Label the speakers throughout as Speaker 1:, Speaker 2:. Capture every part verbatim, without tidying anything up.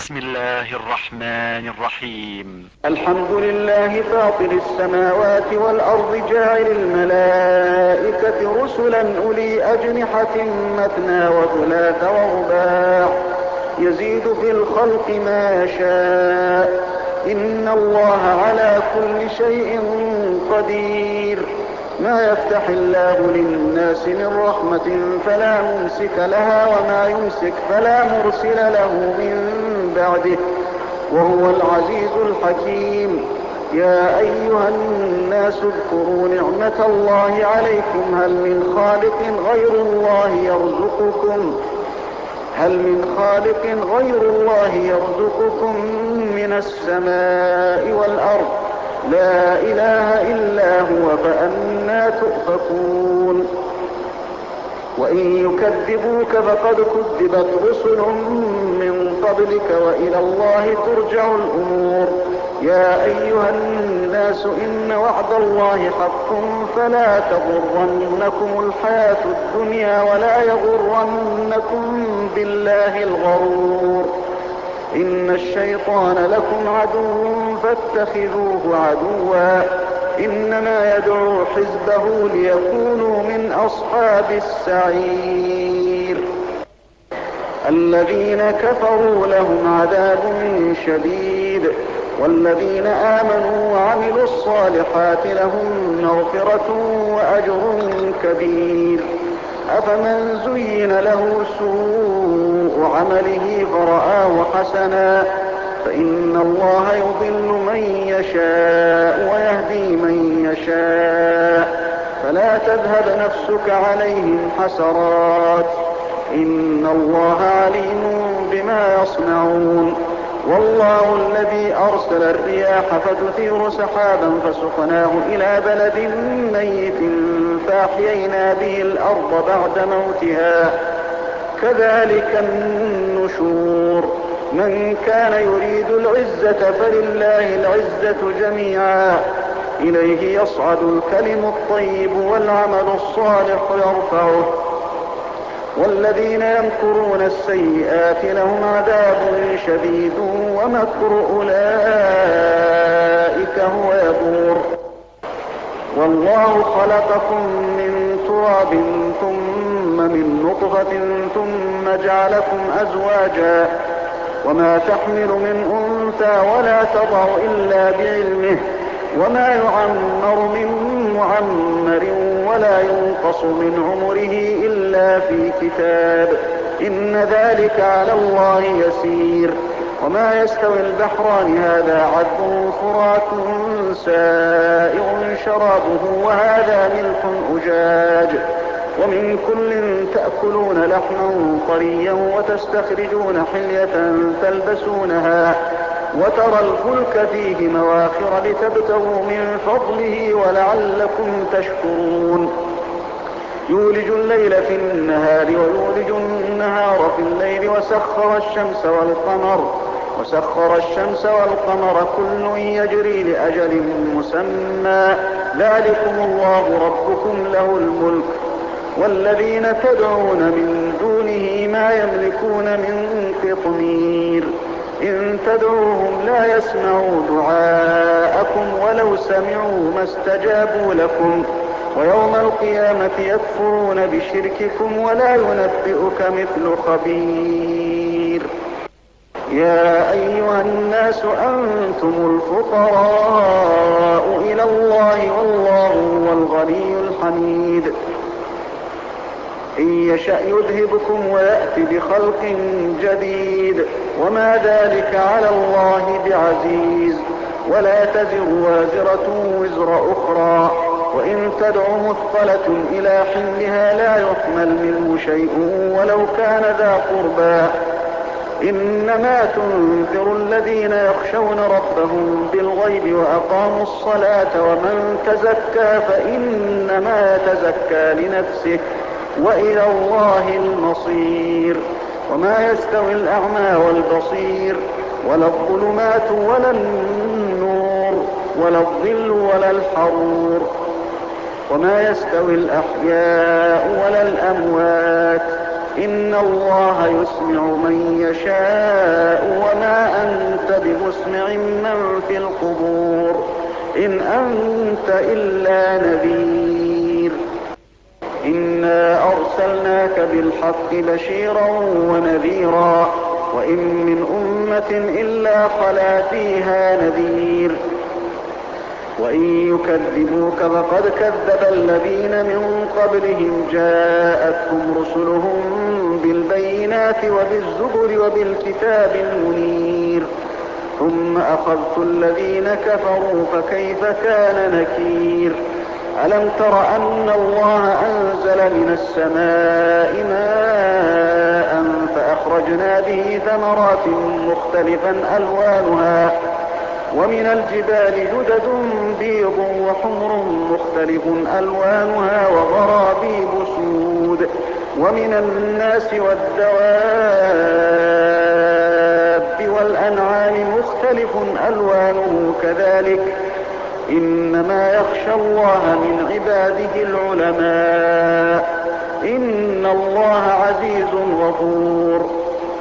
Speaker 1: بسم الله الرحمن الرحيم.
Speaker 2: الحمد لله فاطر السماوات والأرض جاعل الملائكة رسلا أولي أجنحة مثنى وثلاث ورباع يزيد في الخلق ما يشاء إن الله على كل شيء قدير. ما يفتح الله للناس من رحمة فلا ممسك لها وما يمسك فلا مرسل له من بعده وهو العزيز الحكيم. يا أيها الناس اذكروا نعمة الله عليكم هل من خالق غير الله يرزقكم هل من خالق غير الله يرزقكم من السماء والأرض لا إله إلا هو فأنى تؤفكون. وإن يكذبوك فقد كذبت رسل من قبلك وإلى الله ترجع الأمور. يا أيها الناس إن وعد الله حق فلا تغرنكم الحياة الدنيا ولا يغرنكم بالله الغرور. إن الشيطان لكم عدو فاتخذوه عدوا إنما يدعو حزبه ليكونوا من أصحاب السعير. الذين كفروا لهم عذاب شديد والذين آمنوا وعملوا الصالحات لهم مغفرة وأجر كبير. أفمن زين له سوء عمله فرآه حسنا فإن الله يضل من يشاء ويهدي من يشاء فلا تذهب نفسك عليهم حسرات إن الله عليم بما يصنعون. والله الذي أرسل الرياح فتثير سحابا فسقناه إلى بلد ميت فأحيينا به الأرض بعد موتها كذلك النشور. من كان يريد العزة فلله العزة جميعا إليه يصعد الكلم الطيب والعمل الصالح يرفعه. والذين يمكرون السيئات لهم عذاب شديد ومكر أولئك هو يبور. والله خلقكم من تراب ثم من نطفة ثم جعلكم أزواجا وما تحمل من أنثى ولا تضع إلا بعلمه وما يعمر من معمر ولا ينقص من عمره إلا في كتاب إن ذلك على الله يسير. وما يستوي البحران هذا عذب فرات سائغ شرابه وهذا ملح أجاج ومن كل تأكلون لحما طريا وتستخرجون حلية تلبسونها وترى الفلك فيه مواخر لتبتغوا من فضله ولعلكم تشكرون. يولج الليل في النهار ويولج النهار في الليل وسخر الشمس والقمر وسخر الشمس والقمر كل يجري لأجل مسمى ذلكم الله ربكم له الملك. والذين تدعون من دونه ما يملكون من قطمير إن تدعوهم لا يسمعوا دعاءكم ولو سمعوا ما استجابوا لكم ويوم القيامة يكفرون بشرككم ولا ينبئك مثل خبير. يا أيها الناس أنتم الفقراء إلى الله والله هو الغني الحميد. إن يشأ يذهبكم ويأتي بخلق جديد وما ذلك على الله بعزيز. ولا تزر وازرة وزر أخرى وإن تدع مثقلة إلى حملها لا يحمل منه شيء ولو كان ذا قربى. إنما تنذر الذين يخشون ربهم بالغيب وأقاموا الصلاة ومن تزكى فإنما يتزكى لنفسه وإلى الله المصير. وما يستوي الأعمى والبصير ولا الظلمات ولا النور ولا الظل ولا الحرور. وما يستوي الأحياء ولا الأموات إن الله يسمع من يشاء وما أنت بمسمع من في القبور إن أنت إلا نذير. إنا أرسلناك بالحق بشيرا ونذيرا وإن من أمة إلا خلا فيها نذير وإن يكذبوك فقد كذب الذين من قبلهم جاءتهم رسلهم بالبينات وبالزبر وبالكتاب المنير ثم أخذت الذين كفروا فكيف كان نكير. ألم تر أن الله أنزل من السماء ماء فأخرجنا به ثمرات مختلفا ألوانها ومن الجبال جدد بيض وحمر مختلف ألوانها وغرابيب سود ومن الناس والدواب والأنعام مختلف ألوانه كذلك إنما يخشى الله من عباده العلماء إن الله عزيز غفور.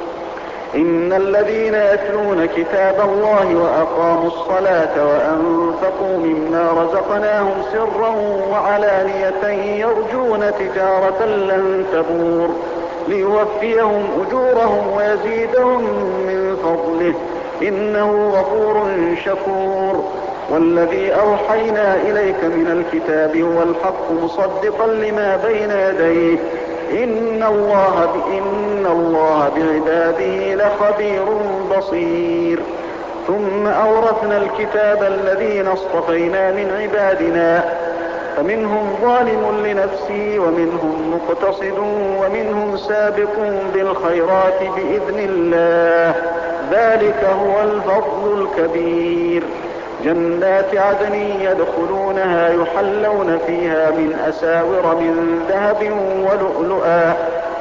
Speaker 2: إن الذين يتلون كتاب الله وأقاموا الصلاة وأنفقوا مما رزقناهم سرا وعلانية يرجون تجارة لن تبور ليوفيهم أجورهم ويزيدهم من فضله إنه غفور شكور. والذي أوحينا إليك من الكتاب هو الحق مصدقا لما بين يديه إن الله, إن الله بعباده لخبير بصير. ثم أورثنا الكتاب الذين اصطفينا من عبادنا فمنهم ظالم لنفسه ومنهم مقتصد ومنهم سابق بالخيرات بإذن الله ذلك هو الفضل الكبير. جنات عدن يدخلونها يحلون فيها من أساور من ذهب ولؤلؤا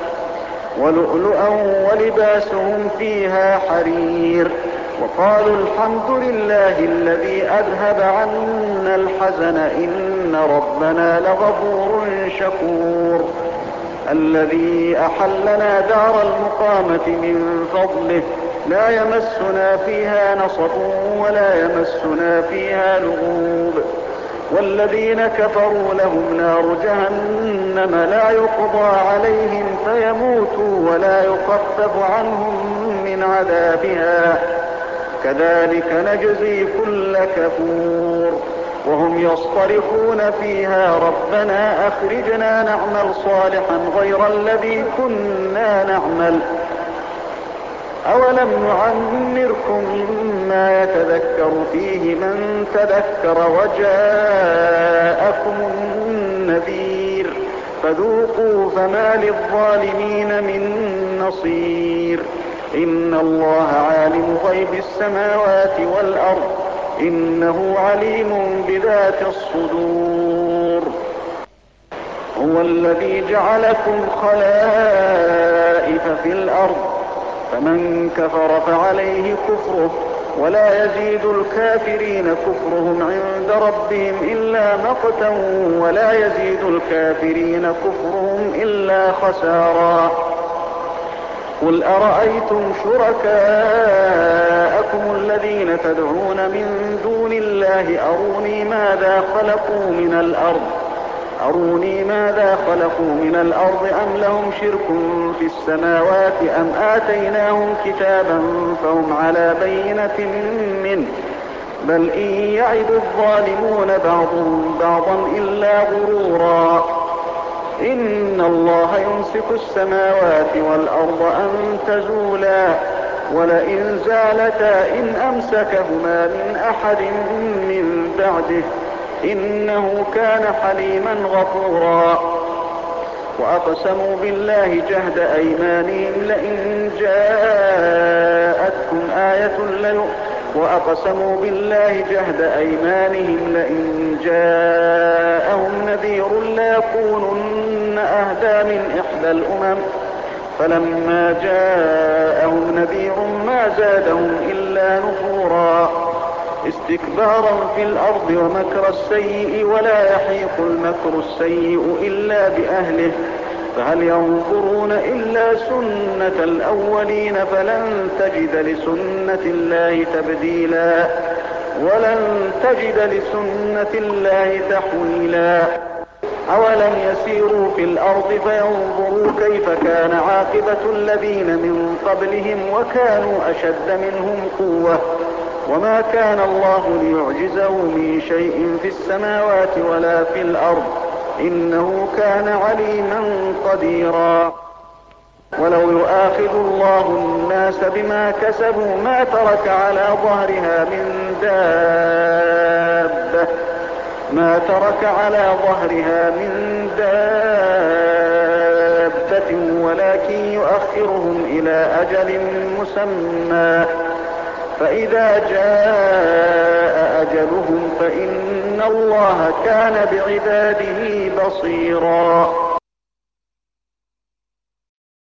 Speaker 2: ولؤلؤا ولباسهم فيها حرير وقالوا الحمد لله الذي أذهب عنا الحزن إن ربنا لغفور شكور. الذي أحلنا دار المقامة من فضله لا يمسنا فيها نصب ولا يمسنا فيها لغوب. والذين كفروا لهم نار جهنم لا يقضى عليهم فيموتوا ولا يخفف عنهم من عذابها كذلك نجزي كل كفور. وهم يصطرخون فيها ربنا أخرجنا نعمل صالحا غير الذي كنا نعمل أولم نعمركم ما يتذكر فيه من تذكر وجاءكم النذير فذوقوا فما للظالمين من نصير. إن الله عالم غيب السماوات والأرض إنه عليم بذات الصدور. هو الذي جعلكم خلائف في الأرض فمن كفر فعليه كفره ولا يزيد الكافرين كفرهم عند ربهم إلا مقتا ولا يزيد الكافرين كفرهم إلا خسارا. قل أرأيتم شركاءكم الذين تدعون من دون الله أروني ماذا خلقوا من الأرض أروني ماذا خلقوا من الأرض أم لهم شرك في السماوات أم آتيناهم كتابا فهم على بينة منه بل إن يعد الظالمون بعضهم بعضا إلا غرورا. إن الله يمسك السماوات والأرض أن تزولا ولئن زالتا إن أمسكهما من أحد من بعده إنه كان حليما غفورا. وأقسموا بالله جهد أيمانهم لئن جاءتكم آية ليؤمنون وأقسموا بالله جهد أيمانهم لئن جاءهم نذير ليكونن أهدى من إحدى الأمم فلما جاءهم نذير ما زادهم إلا نفورا. استكبارا في الأرض ومكر السيء ولا يحيق المكر السيء إلا بأهله فهل ينظرون إلا سنة الأولين فلن تجد لسنة الله تبديلا ولن تجد لسنة الله تحويلا أولم يسيروا في الأرض فينظروا كيف كان عاقبة الذين من قبلهم وكانوا أشد منهم قوة وما كان الله ليعجزه من شيء في السماوات ولا في الأرض إنه كان عليما قديرا ولو يؤاخذ الله الناس بما كسبوا ما ترك على ظهرها من دابة ما ترك على ظهرها من دابة ولكن يؤخرهم إلى أجل مسمى فإذا جاء أجلهم فإن الله كان بعباده بصيرا